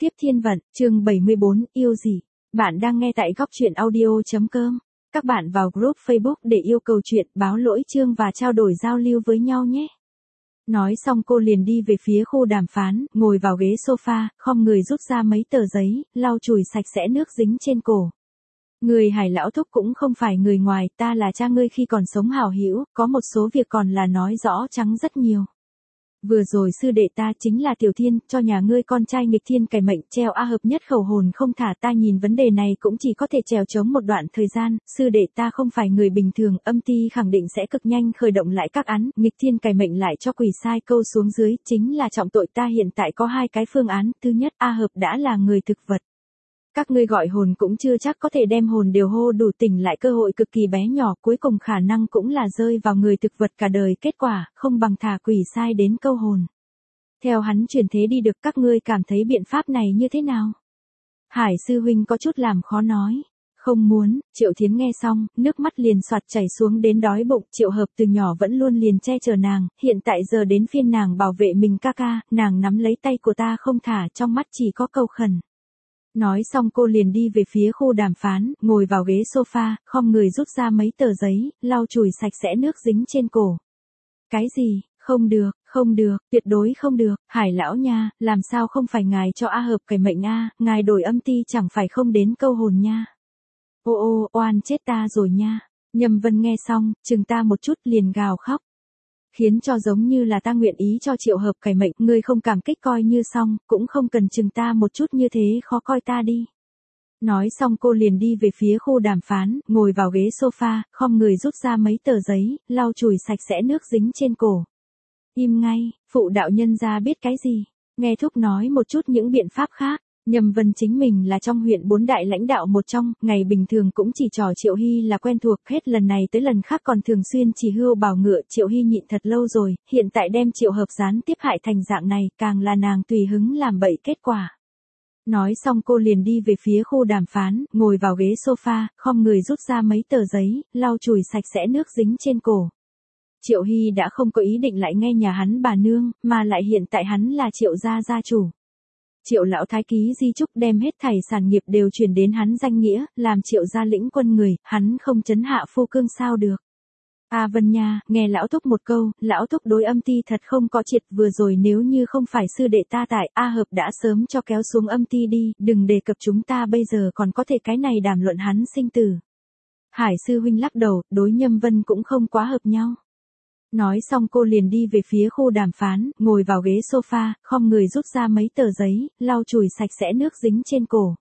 Tiếp thiên vận, chương 74, yêu gì? Bạn đang nghe tại góc truyện audio.com. Các bạn vào group Facebook để yêu cầu chuyện, báo lỗi chương và trao đổi giao lưu với nhau nhé. Nói xong cô liền đi về phía khu đàm phán, ngồi vào ghế sofa, khom người rút ra mấy tờ giấy, lau chùi sạch sẽ nước dính trên cổ. Người Hải lão thúc cũng không phải người ngoài, ta là cha ngươi khi còn sống hảo hữu, có một số việc còn là nói rõ trắng rất nhiều. Vừa rồi sư đệ ta chính là Tiểu Thiên, cho nhà ngươi con trai nghịch thiên cải mệnh, treo A hợp nhất khẩu hồn không thả, ta nhìn vấn đề này cũng chỉ có thể trèo chống một đoạn thời gian, sư đệ ta không phải người bình thường, âm ty khẳng định sẽ cực nhanh khởi động lại các án, nghịch thiên cải mệnh lại cho quỷ sai câu xuống dưới, chính là trọng tội. Ta hiện tại có hai cái phương án, thứ nhất A hợp đã là người thực vật. Các ngươi gọi hồn cũng chưa chắc có thể đem hồn đều hô đủ, tỉnh lại cơ hội cực kỳ bé nhỏ, cuối cùng khả năng cũng là rơi vào người thực vật cả đời, kết quả không bằng thả quỷ sai đến câu hồn. Theo hắn chuyển thế đi được, các ngươi cảm thấy biện pháp này như thế nào? Hải sư huynh có chút làm khó nói. Không muốn. Triệu Thiến nghe xong, nước mắt liền soạt chảy xuống đến đói bụng. Triệu Hợp từ nhỏ vẫn luôn liền che chở nàng, hiện tại giờ đến phiên nàng bảo vệ mình ca ca, nàng nắm lấy tay của ta không thả, trong mắt chỉ có cầu khẩn. Nói xong cô liền đi về phía khu đàm phán, ngồi vào ghế sofa, khom người rút ra mấy tờ giấy, lau chùi sạch sẽ nước dính trên cổ. Cái gì? Không được, không được, tuyệt đối không được, Hải lão nha, làm sao không phải ngài cho A hợp cải mệnh a, ngài đổi âm ty chẳng phải không đến câu hồn nha. Ô ô, oan chết ta rồi nha. Nhâm Vân nghe xong, chừng ta một chút liền gào khóc. Khiến cho giống như là ta nguyện ý cho Triệu Hợp cải mệnh, ngươi không cảm kích coi như xong, cũng không cần chừng ta một chút như thế khó coi ta đi. Nói xong cô liền đi về phía khu đàm phán, ngồi vào ghế sofa, khom người rút ra mấy tờ giấy, lau chùi sạch sẽ nước dính trên cổ. Im ngay, phụ đạo nhân gia biết cái gì, nghe thúc nói một chút những biện pháp khác. Nhâm Vân chính mình là trong huyện 4 đại lãnh đạo một trong, ngày bình thường cũng chỉ trò Triệu Hy là quen thuộc, hết lần này tới lần khác còn thường xuyên chỉ hươu bảo ngựa. Triệu Hy nhịn thật lâu rồi, hiện tại đem Triệu Hợp gián tiếp hại thành dạng này, càng là nàng tùy hứng làm bậy kết quả. Nói xong cô liền đi về phía khu đàm phán, ngồi vào ghế sofa, khom người rút ra mấy tờ giấy, lau chùi sạch sẽ nước dính trên cổ. Triệu Hy đã không có ý định lại nghe nhà hắn bà nương, mà lại hiện tại hắn là Triệu gia gia chủ. Triệu lão thái ký di chúc đem hết thảy sản nghiệp đều chuyển đến hắn danh nghĩa, làm Triệu gia lĩnh quân người, hắn không trấn hạ phu cương sao được. A Vân nha, nghe lão thúc một câu, lão thúc đối âm ty thật không có triệt, vừa rồi nếu như không phải sư đệ ta tại, A hợp đã sớm cho kéo xuống âm ty đi, đừng đề cập chúng ta bây giờ còn có thể cái này đàm luận hắn sinh tử. Hải sư huynh lắc đầu, đối Nhâm Vân cũng không quá hợp nhau. Nói xong cô liền đi về phía khu đàm phán, ngồi vào ghế sofa, khom người rút ra mấy tờ giấy, lau chùi sạch sẽ nước dính trên cổ.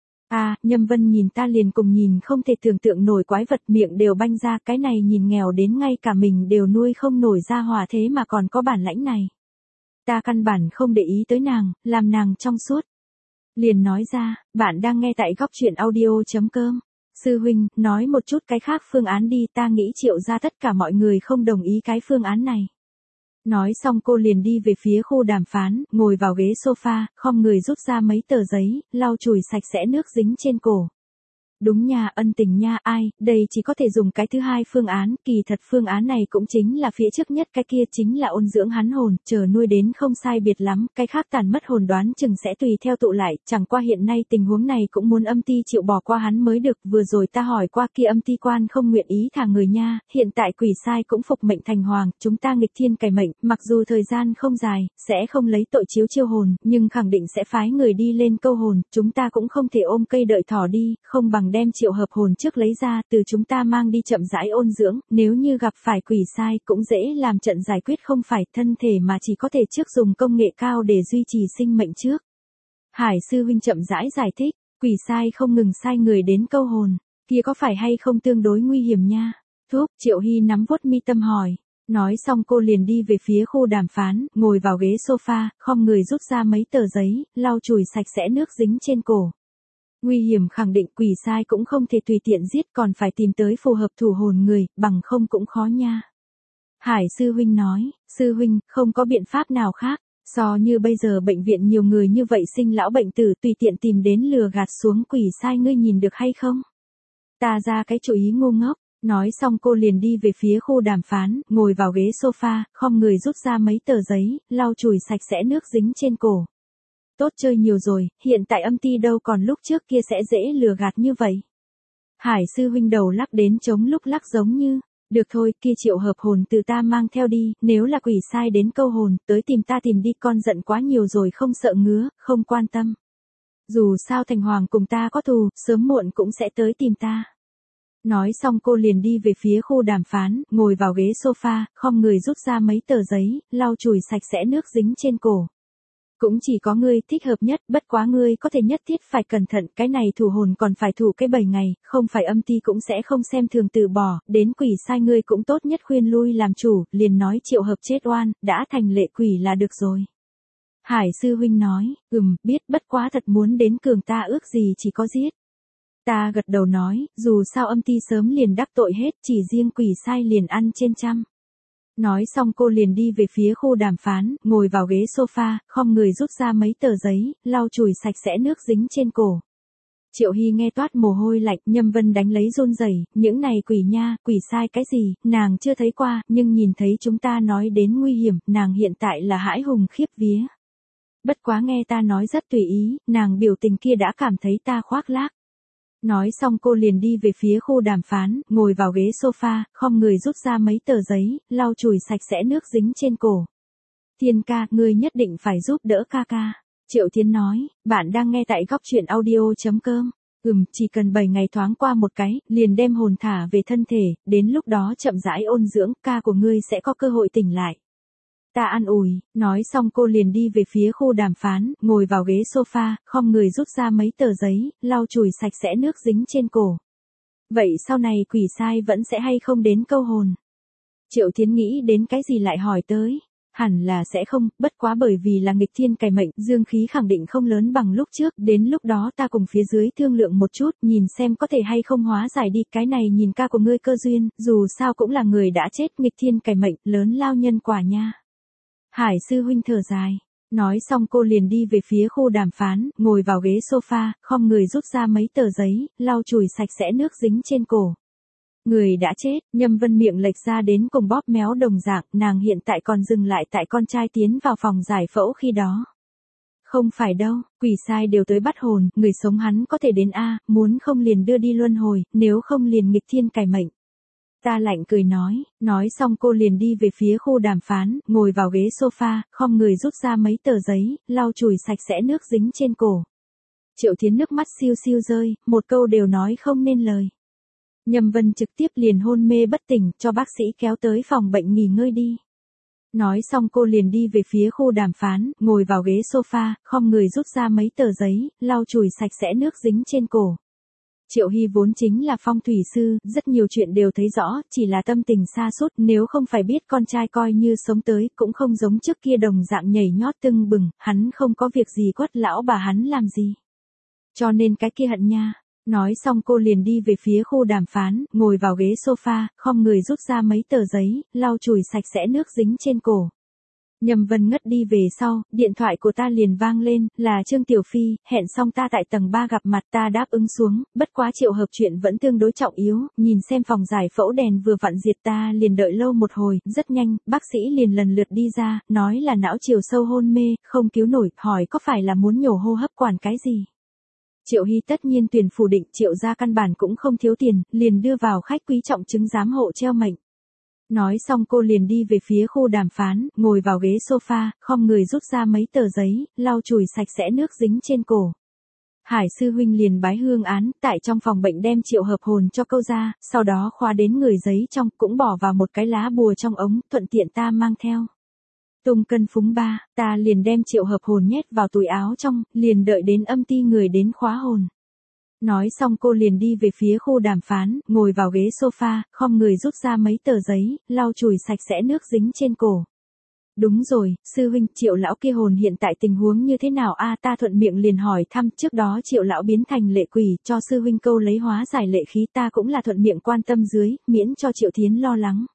Nhâm Vân nhìn ta liền cùng nhìn không thể tưởng tượng nổi quái vật, miệng đều banh ra, cái này nhìn nghèo đến ngay cả mình đều nuôi không nổi ra hỏa thế mà còn có bản lãnh này. Ta căn bản không để ý tới nàng, làm nàng trong suốt. Liền nói ra, bạn đang nghe tại góc truyện audio.com. Sư huynh, nói một chút cái khác phương án đi, ta nghĩ Triệu gia tất cả mọi người không đồng ý cái phương án này. Nói xong cô liền đi về phía khu đàm phán, ngồi vào ghế sofa, khom người rút ra mấy tờ giấy, lau chùi sạch sẽ nước dính trên cổ. Đúng nha, ân tình nha, ai, đây chỉ có thể dùng cái thứ hai phương án, kỳ thật phương án này cũng chính là phía trước nhất, cái kia chính là ôn dưỡng hắn hồn, chờ nuôi đến không sai biệt lắm, cái khác tàn mất hồn đoán chừng sẽ tùy theo tụ lại, chẳng qua hiện nay tình huống này cũng muốn âm ty chịu bỏ qua hắn mới được, vừa rồi ta hỏi qua kia âm ty quan không nguyện ý thả người nha, hiện tại quỷ sai cũng phục mệnh thành hoàng, chúng ta nghịch thiên cải mệnh, mặc dù thời gian không dài, sẽ không lấy tội chiếu chiêu hồn, nhưng khẳng định sẽ phái người đi lên câu hồn, chúng ta cũng không thể ôm cây đợi thỏ đi, không bằng đem Triệu Hợp hồn trước lấy ra, từ chúng ta mang đi chậm rãi ôn dưỡng, nếu như gặp phải quỷ sai cũng dễ làm trận giải quyết, không phải thân thể mà chỉ có thể trước dùng công nghệ cao để duy trì sinh mệnh trước. Hải sư huynh chậm rãi giải thích, quỷ sai không ngừng sai người đến câu hồn, kia có phải hay không tương đối nguy hiểm nha. Thuốc, Triệu Hy nắm vuốt mi tâm hỏi. Nói xong cô liền đi về phía khu đàm phán, ngồi vào ghế sofa, khom người rút ra mấy tờ giấy, lau chùi sạch sẽ nước dính trên cổ. Nguy hiểm khẳng định, quỷ sai cũng không thể tùy tiện giết, còn phải tìm tới phù hợp thủ hồn người, bằng không cũng khó nha. Hải sư huynh nói, sư huynh, không có biện pháp nào khác, so như bây giờ bệnh viện nhiều người như vậy sinh lão bệnh tử, tùy tiện tìm đến lừa gạt xuống quỷ sai, ngươi nhìn được hay không? Ta ra cái chủ ý ngu ngốc. Nói xong cô liền đi về phía khu đàm phán, ngồi vào ghế sofa, khom người rút ra mấy tờ giấy, lau chùi sạch sẽ nước dính trên cổ. Tốt chơi nhiều rồi, hiện tại âm ti đâu còn lúc trước kia sẽ dễ lừa gạt như vậy. Hải sư huynh đầu lắc đến trống lúc lắc giống như, được thôi, kia triệu hợp hồn từ ta mang theo đi, nếu là quỷ sai đến câu hồn, tới tìm ta tìm đi, con giận quá nhiều rồi không sợ ngứa, không quan tâm. Dù sao thành hoàng cùng ta có thù, sớm muộn cũng sẽ tới tìm ta. Nói xong cô liền đi về phía khu đàm phán, ngồi vào ghế sofa, khom người rút ra mấy tờ giấy, lau chùi sạch sẽ nước dính trên cổ. Cũng chỉ có ngươi thích hợp nhất, bất quá ngươi có thể nhất thiết phải cẩn thận, cái này thủ hồn còn phải thủ cái 7 ngày, không phải âm ti cũng sẽ không xem thường từ bỏ, đến quỷ sai ngươi cũng tốt nhất khuyên lui làm chủ, liền nói triệu hợp chết oan, đã thành lệ quỷ là được rồi. Hải sư huynh nói, biết, bất quá thật muốn đến cường ta ước gì chỉ có giết. Ta gật đầu nói, dù sao âm ti sớm liền đắc tội hết, chỉ riêng quỷ sai liền ăn trên trăm. Nói xong cô liền đi về phía khu đàm phán, ngồi vào ghế sofa, khom người rút ra mấy tờ giấy, lau chùi sạch sẽ nước dính trên cổ. Triệu Hy nghe toát mồ hôi lạnh, Nhâm Vân đánh lấy run rẩy, những này quỷ nha, quỷ sai cái gì, nàng chưa thấy qua, nhưng nhìn thấy chúng ta nói đến nguy hiểm, nàng hiện tại là hãi hùng khiếp vía. Bất quá nghe ta nói rất tùy ý, nàng biểu tình kia đã cảm thấy ta khoác lác. Nói xong cô liền đi về phía khu đàm phán, ngồi vào ghế sofa, khom người rút ra mấy tờ giấy, lau chùi sạch sẽ nước dính trên cổ. Thiên ca, ngươi nhất định phải giúp đỡ ca ca. Triệu Thiên nói, bạn đang nghe tại góc truyện audio.com. Chỉ cần 7 ngày thoáng qua một cái, liền đem hồn thả về thân thể, đến lúc đó chậm rãi ôn dưỡng, ca của ngươi sẽ có cơ hội tỉnh lại. Ta an ủi, nói xong cô liền đi về phía khu đàm phán, ngồi vào ghế sofa, khom người rút ra mấy tờ giấy, lau chùi sạch sẽ nước dính trên cổ. Vậy sau này quỷ sai vẫn sẽ hay không đến câu hồn? Triệu Thiến nghĩ đến cái gì lại hỏi tới? Hẳn là sẽ không, bất quá bởi vì là nghịch thiên cày mệnh, dương khí khẳng định không lớn bằng lúc trước, đến lúc đó ta cùng phía dưới thương lượng một chút, nhìn xem có thể hay không hóa giải đi, cái này nhìn ca của ngươi cơ duyên, dù sao cũng là người đã chết, nghịch thiên cày mệnh, lớn lao nhân quả nha. Hải sư huynh thở dài. Nói xong cô liền đi về phía khu đàm phán, ngồi vào ghế sofa, khom người rút ra mấy tờ giấy, lau chùi sạch sẽ nước dính trên cổ. Người đã chết, Nhâm Vân miệng lệch ra đến cùng bóp méo đồng dạng, nàng hiện tại còn dừng lại tại con trai tiến vào phòng giải phẫu khi đó. Không phải đâu, quỷ sai đều tới bắt hồn, người sống hắn có thể đến A, muốn không liền đưa đi luân hồi, nếu không liền nghịch thiên cày mệnh. Ta lạnh cười nói xong cô liền đi về phía khu đàm phán, ngồi vào ghế sofa, khom người rút ra mấy tờ giấy, lau chùi sạch sẽ nước dính trên cổ. Triệu Thiến nước mắt siêu siêu rơi, một câu đều nói không nên lời. Nhâm Vân trực tiếp liền hôn mê bất tỉnh, cho bác sĩ kéo tới phòng bệnh nghỉ ngơi đi. Nói xong cô liền đi về phía khu đàm phán, ngồi vào ghế sofa, khom người rút ra mấy tờ giấy, lau chùi sạch sẽ nước dính trên cổ. Triệu Hy vốn chính là phong thủy sư, rất nhiều chuyện đều thấy rõ, chỉ là tâm tình sa sút, nếu không phải biết con trai coi như sống tới, cũng không giống trước kia đồng dạng nhảy nhót tưng bừng, hắn không có việc gì quất lão bà hắn làm gì. Cho nên cái kia hận nha. Nói xong cô liền đi về phía khu đàm phán, ngồi vào ghế sofa, khom người rút ra mấy tờ giấy, lau chùi sạch sẽ nước dính trên cổ. Nhâm Vân ngất đi về sau, điện thoại của ta liền vang lên, là Trương Tiểu Phi, hẹn xong ta tại tầng 3 gặp mặt, ta đáp ứng xuống, bất quá triệu hợp chuyện vẫn tương đối trọng yếu, nhìn xem phòng giải phẫu đèn vừa vặn diệt ta liền đợi lâu một hồi, rất nhanh, bác sĩ liền lần lượt đi ra, nói là não chiều sâu hôn mê, không cứu nổi, hỏi có phải là muốn nhổ hô hấp quản cái gì. Triệu Hy tất nhiên tuyển phủ định, Triệu gia căn bản cũng không thiếu tiền, liền đưa vào khách quý trọng chứng giám hộ treo mệnh. Nói xong cô liền đi về phía khu đàm phán, ngồi vào ghế sofa, khom người rút ra mấy tờ giấy, lau chùi sạch sẽ nước dính trên cổ. Hải sư huynh liền bái hương án, tại trong phòng bệnh đem triệu hợp hồn cho câu ra, sau đó khóa đến người giấy trong, cũng bỏ vào một cái lá bùa trong ống, thuận tiện ta mang theo. Tung cân phúng ba, ta liền đem triệu hợp hồn nhét vào túi áo trong, liền đợi đến âm ti người đến khóa hồn. Nói xong cô liền đi về phía khu đàm phán, ngồi vào ghế sofa, khom người rút ra mấy tờ giấy, lau chùi sạch sẽ nước dính trên cổ. Đúng rồi, sư huynh, Triệu lão kia hồn hiện tại tình huống như thế nào a? Ta thuận miệng liền hỏi thăm, trước đó Triệu lão biến thành lệ quỷ, cho sư huynh câu lấy hóa giải lệ khí, ta cũng là thuận miệng quan tâm dưới, miễn cho Triệu Thiến lo lắng.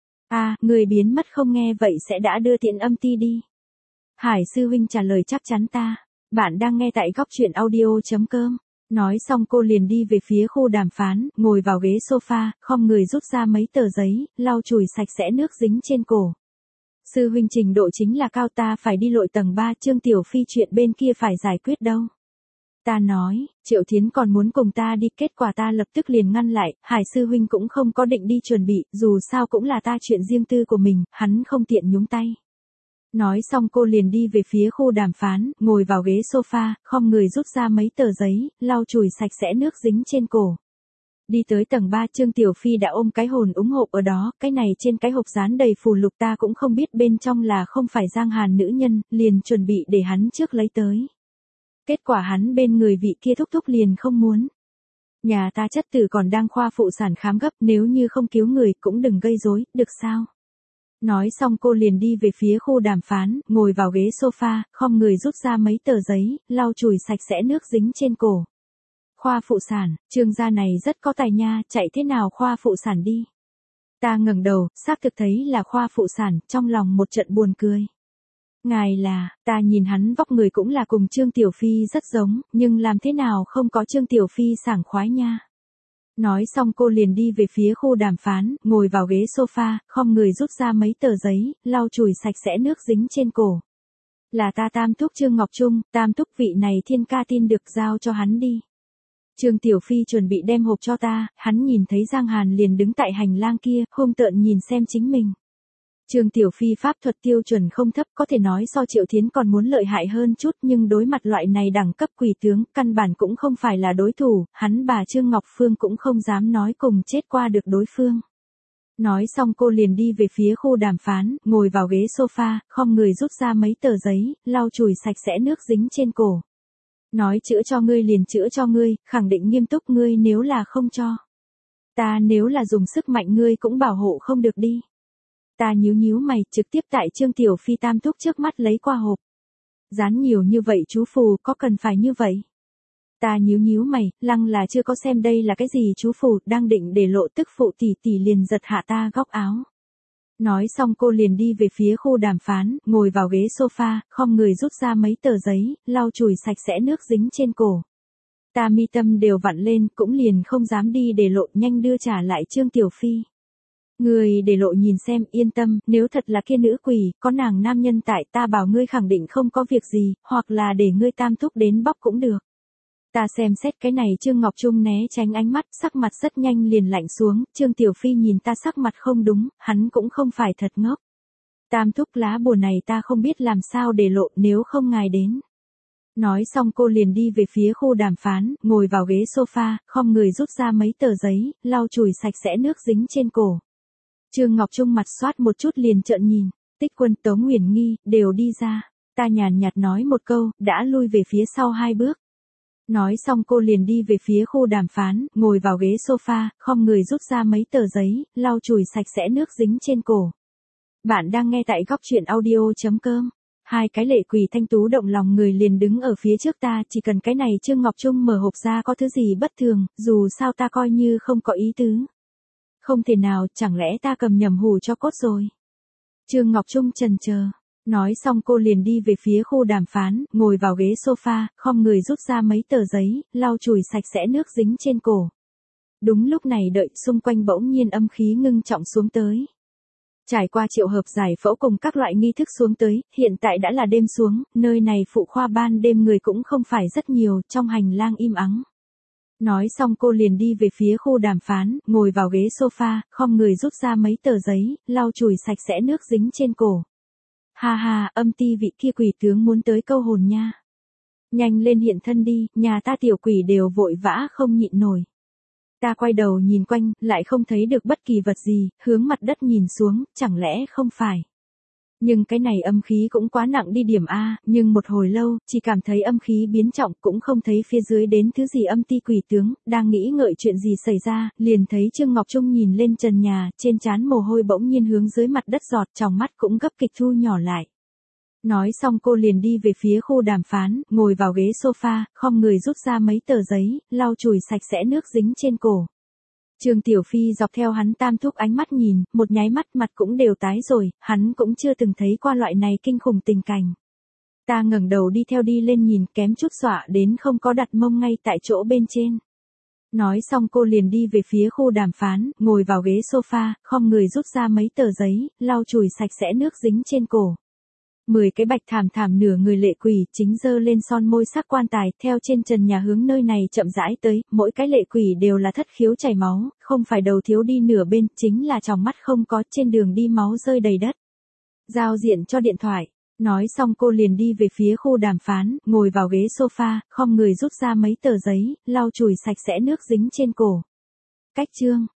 Người biến mất không nghe vậy sẽ đã đưa tiện âm ti đi. Hải sư huynh trả lời chắc chắn ta. Bạn đang nghe tại góc truyện audio.com. Nói xong cô liền đi về phía khu đàm phán, ngồi vào ghế sofa, khom người rút ra mấy tờ giấy, lau chùi sạch sẽ nước dính trên cổ. Sư huynh trình độ chính là cao, ta phải đi lội tầng 3, Trương Tiểu Phi chuyện bên kia phải giải quyết đâu. Ta nói, Triệu Thiến còn muốn cùng ta đi, kết quả ta lập tức liền ngăn lại, Hải sư huynh cũng không có định đi chuẩn bị, dù sao cũng là ta chuyện riêng tư của mình, hắn không tiện nhúng tay. Nói xong cô liền đi về phía khu đàm phán, ngồi vào ghế sofa, khom người rút ra mấy tờ giấy, lau chùi sạch sẽ nước dính trên cổ. Đi tới tầng 3, Trương Tiểu Phi đã ôm cái hồn úng hộp ở đó, cái này trên cái hộp dán đầy phù lục, ta cũng không biết bên trong là không phải Giang Hàn nữ nhân, liền chuẩn bị để hắn trước lấy tới. Kết quả hắn bên người vị kia thúc thúc liền không muốn. Nhà ta chất tử còn đang khoa phụ sản khám gấp, nếu như không cứu người cũng đừng gây rối, được sao? Nói xong cô liền đi về phía khu đàm phán, ngồi vào ghế sofa, khom người rút ra mấy tờ giấy, lau chùi sạch sẽ nước dính trên cổ. Khoa phụ sản, Trương gia này rất có tài nha, chạy thế nào khoa phụ sản đi. Ta ngẩng đầu, xác thực thấy là khoa phụ sản, trong lòng một trận buồn cười. Ngài là, ta nhìn hắn vóc người cũng là cùng Trương Tiểu Phi rất giống, nhưng làm thế nào không có Trương Tiểu Phi sảng khoái nha. Nói xong cô liền đi về phía khu đàm phán, ngồi vào ghế sofa, khom người rút ra mấy tờ giấy, lau chùi sạch sẽ nước dính trên cổ. Là ta tam thúc Trương Ngọc Trung, tam thúc vị này thiên ca tin được giao cho hắn đi. Trương Tiểu Phi chuẩn bị đem hộp cho ta, hắn nhìn thấy Giang Hàn liền đứng tại hành lang kia, hung tợn nhìn xem chính mình. Trương Tiểu Phi pháp thuật tiêu chuẩn không thấp, có thể nói so Triệu Thiến còn muốn lợi hại hơn chút, nhưng đối mặt loại này đẳng cấp quỷ tướng, căn bản cũng không phải là đối thủ, hắn bà Trương Ngọc Phương cũng không dám nói cùng chết qua được đối phương. Nói xong cô liền đi về phía khu đàm phán, ngồi vào ghế sofa, khom người rút ra mấy tờ giấy, lau chùi sạch sẽ nước dính trên cổ. Nói chữa cho ngươi liền chữa cho ngươi, khẳng định nghiêm túc, ngươi nếu là không cho. Ta nếu là dùng sức mạnh ngươi cũng bảo hộ không được đi. Ta nhíu mày, trực tiếp tại Trương Tiểu Phi tam thúc trước mắt lấy qua hộp. Dán nhiều như vậy chú phù, có cần phải như vậy? Ta nhíu mày, lăng là chưa có xem đây là cái gì chú phù, đang định để lộ tức phụ tỷ tỷ liền giật hạ ta góc áo. Nói xong cô liền đi về phía khu đàm phán, ngồi vào ghế sofa, khom người rút ra mấy tờ giấy, lau chùi sạch sẽ nước dính trên cổ. Ta mi tâm đều vặn lên, cũng liền không dám đi để lộ, nhanh đưa trả lại Trương Tiểu Phi. Người để lộ nhìn xem, yên tâm, nếu thật là kia nữ quỷ, có nàng nam nhân tại, ta bảo ngươi khẳng định không có việc gì, hoặc là để ngươi tam thúc đến bóc cũng được. Ta xem xét cái này Trương Ngọc Trung né tránh ánh mắt, sắc mặt rất nhanh liền lạnh xuống, Trương Tiểu Phi nhìn ta sắc mặt không đúng, hắn cũng không phải thật ngốc. Tam thúc lá bùa này ta không biết làm sao để lộ, nếu không ngài đến. Nói xong cô liền đi về phía khu đàm phán, ngồi vào ghế sofa, khom người rút ra mấy tờ giấy, lau chùi sạch sẽ nước dính trên cổ. Trương Ngọc Trung mặt xoát một chút liền trợn nhìn, Tích Quân, Tống Huyền Nghi, đều đi ra. Ta nhàn nhạt nói một câu, đã lui về phía sau 2 bước. Nói xong cô liền đi về phía khu đàm phán, ngồi vào ghế sofa, khom người rút ra mấy tờ giấy, lau chùi sạch sẽ nước dính trên cổ. Bạn đang nghe tại góc truyện audio.com. 2 cái lệ quỷ thanh tú động lòng người liền đứng ở phía trước ta, chỉ cần cái này Trương Ngọc Trung mở hộp ra có thứ gì bất thường, dù sao ta coi như không có ý tứ. Không thể nào, chẳng lẽ ta cầm nhầm hủ cho cốt rồi. Trương Ngọc Trung chần chờ. Nói xong cô liền đi về phía khu đàm phán, ngồi vào ghế sofa, khom người rút ra mấy tờ giấy, lau chùi sạch sẽ nước dính trên cổ. Đúng lúc này đợi, xung quanh bỗng nhiên âm khí ngưng trọng xuống tới. Trải qua triệu hợp giải phẫu cùng các loại nghi thức xuống tới, hiện tại đã là đêm xuống, nơi này phụ khoa ban đêm người cũng không phải rất nhiều, trong hành lang im ắng. Nói xong cô liền đi về phía khu đàm phán, ngồi vào ghế sofa, khom người rút ra mấy tờ giấy, lau chùi sạch sẽ nước dính trên cổ. Ha ha, âm ti vị kia quỷ tướng muốn tới câu hồn nha. Nhanh lên hiện thân đi, nhà ta tiểu quỷ đều vội vã không nhịn nổi. Ta quay đầu nhìn quanh, lại không thấy được bất kỳ vật gì, hướng mặt đất nhìn xuống, chẳng lẽ không phải. Nhưng cái này âm khí cũng quá nặng đi điểm A, nhưng một hồi lâu, chỉ cảm thấy âm khí biến trọng, cũng không thấy phía dưới đến thứ gì âm ti quỷ tướng, đang nghĩ ngợi chuyện gì xảy ra, liền thấy Trương Ngọc Trung nhìn lên trần nhà, trên trán mồ hôi bỗng nhiên hướng dưới mặt đất giọt, tròng mắt cũng gấp kịch thu nhỏ lại. Nói xong cô liền đi về phía khu đàm phán, ngồi vào ghế sofa, khom người rút ra mấy tờ giấy, lau chùi sạch sẽ nước dính trên cổ. Trương Tiểu Phi dọc theo hắn tam thúc ánh mắt nhìn, một nháy mắt mặt cũng đều tái rồi, hắn cũng chưa từng thấy qua loại này kinh khủng tình cảnh. Ta ngẩng đầu đi theo đi lên nhìn, kém chút dọa đến không có đặt mông ngay tại chỗ bên trên. Nói xong cô liền đi về phía khu đàm phán, ngồi vào ghế sofa, khom người rút ra mấy tờ giấy, lau chùi sạch sẽ nước dính trên cổ. 10 cái bạch thảm thảm nửa người lệ quỷ, chính dơ lên son môi sắc quan tài, theo trên trần nhà hướng nơi này chậm rãi tới, mỗi cái lệ quỷ đều là thất khiếu chảy máu, không phải đầu thiếu đi nửa bên, chính là tròng mắt không có, trên đường đi máu rơi đầy đất. Giao diện cho điện thoại. Nói xong cô liền đi về phía khu đàm phán, ngồi vào ghế sofa, khom người rút ra mấy tờ giấy, lau chùi sạch sẽ nước dính trên cổ. Cách chương.